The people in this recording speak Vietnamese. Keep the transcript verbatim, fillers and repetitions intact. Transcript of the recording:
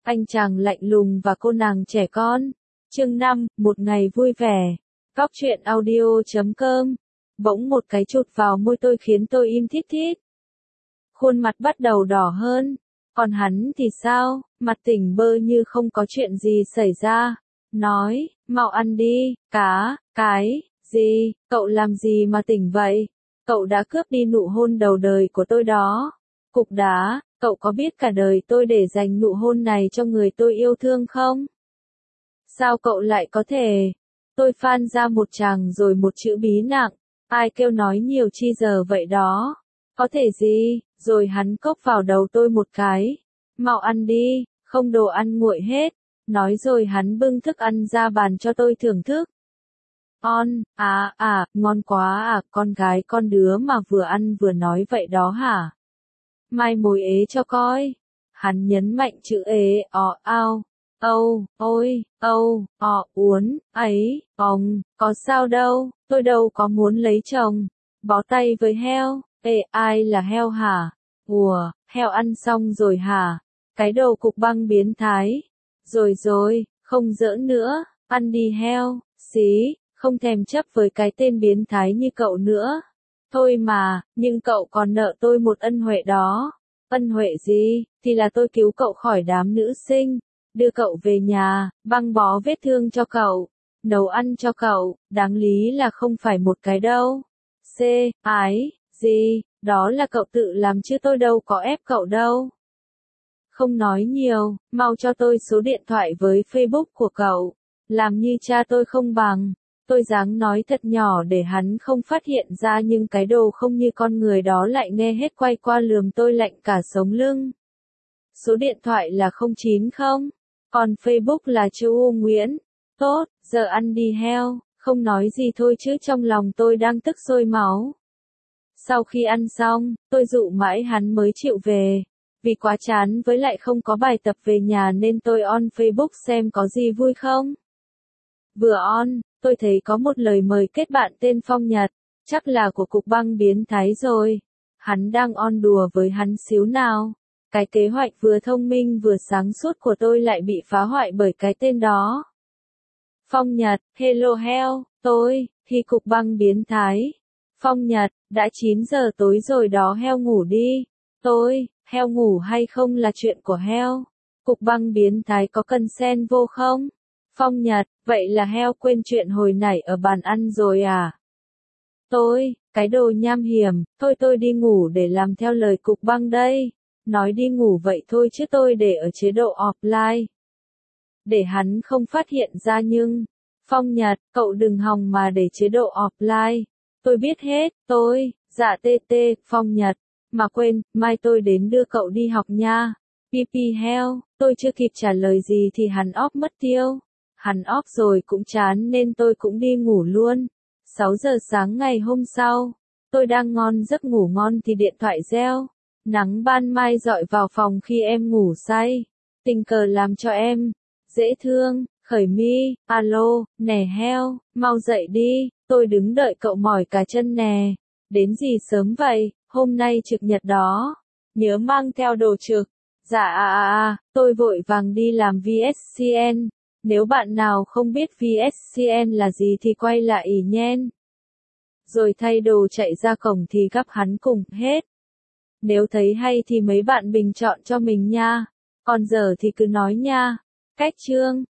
anh chàng lạnh lùng và cô nàng trẻ con. Chương năm, một ngày vui vẻ. Góc truyện audio chấm com. Bỗng một cái chụt vào môi tôi khiến tôi im thít thít. Khuôn mặt bắt đầu đỏ hơn. Còn hắn thì sao? Mặt tỉnh bơ như không có chuyện gì xảy ra. Nói, mau ăn đi, cá, cái, gì, cậu làm gì mà tỉnh vậy? Cậu đã cướp đi nụ hôn đầu đời của tôi đó. Cục đá, cậu có biết cả đời tôi để dành nụ hôn này cho người tôi yêu thương không? Sao cậu lại có thể? Tôi phan ra một tràng rồi một chữ bí nặng. Ai kêu nói nhiều chi giờ vậy đó? Có thể gì? Rồi hắn cốc vào đầu tôi một cái. Mau ăn đi, không đồ ăn nguội hết. Nói rồi hắn bưng thức ăn ra bàn cho tôi thưởng thức. On, à, à, ngon quá à, con gái con đứa mà vừa ăn vừa nói vậy đó hả? Mai mồi ế cho coi. Hắn nhấn mạnh chữ ế, ọ, ao, âu, ôi, âu, ọ, uốn, ấy, òng, có sao đâu, tôi đâu có muốn lấy chồng. Bó tay với heo, ê, ai là heo hả? Ùa, heo ăn xong rồi hả? Cái đồ cục băng biến thái. Rồi rồi, không giỡn nữa, ăn đi heo, xí, không thèm chấp với cái tên biến thái như cậu nữa. Thôi mà, nhưng cậu còn nợ tôi một ân huệ đó. Ân huệ gì? Thì là tôi cứu cậu khỏi đám nữ sinh, đưa cậu về nhà, băng bó vết thương cho cậu, nấu ăn cho cậu, đáng lý là không phải một cái đâu. C, ái, gì, đó là cậu tự làm chứ tôi đâu có ép cậu đâu. Không nói nhiều, mau cho tôi số điện thoại với Facebook của cậu. Làm như cha tôi không bằng. Tôi dáng nói thật nhỏ để hắn không phát hiện ra nhưng cái đồ không như con người đó lại nghe hết quay qua lườm tôi lạnh cả sống lưng. Số điện thoại là không chín không, còn Facebook là chữ U Nguyễn. Tốt, giờ ăn đi heo, không nói gì thôi chứ trong lòng tôi đang tức sôi máu. Sau khi ăn xong, tôi dụ mãi hắn mới chịu về. Vì quá chán với lại không có bài tập về nhà nên tôi on Facebook xem có gì vui không. Vừa on, tôi thấy có một lời mời kết bạn tên Phong Nhật, chắc là của cục băng biến thái rồi. Hắn đang on đùa với hắn xíu nào. Cái kế hoạch vừa thông minh vừa sáng suốt của tôi lại bị phá hoại bởi cái tên đó. Phong Nhật, hello heo, tôi, thì cục băng biến thái. Phong Nhật, đã chín giờ tối rồi đó heo ngủ đi. Tôi, heo ngủ hay không là chuyện của heo. Cục băng biến thái có cần xen vô không? Phong Nhật, vậy là heo quên chuyện hồi nãy ở bàn ăn rồi à? Tôi, cái đồ nham hiểm, thôi tôi đi ngủ để làm theo lời cục băng đây. Nói đi ngủ vậy thôi chứ tôi để ở chế độ offline. Để hắn không phát hiện ra nhưng, Phong Nhật, cậu đừng hòng mà để chế độ offline. Tôi biết hết, tôi, dạ tê tê, Phong Nhật. Mà quên, mai tôi đến đưa cậu đi học nha. Pi pi heo, tôi chưa kịp trả lời gì thì hắn off mất tiêu. Hắn off rồi cũng chán nên tôi cũng đi ngủ luôn. sáu giờ sáng ngày hôm sau, tôi đang ngon giấc ngủ ngon thì điện thoại reo. Nắng ban mai dọi vào phòng khi em ngủ say. Tình cờ làm cho em dễ thương, khởi mi, alo, nè heo, mau dậy đi, tôi đứng đợi cậu mỏi cả chân nè. Đến gì sớm vậy, hôm nay trực nhật đó. Nhớ mang theo đồ trực. Dạ à à à, tôi vội vàng đi làm vê ét xê en. Nếu bạn nào không biết vê ét xê en là gì thì quay lại ý nhen. Rồi thay đồ chạy ra cổng thì gắp hắn cùng hết. Nếu thấy hay thì mấy bạn bình chọn cho mình nha. Còn giờ thì cứ nói nha. Cách chương.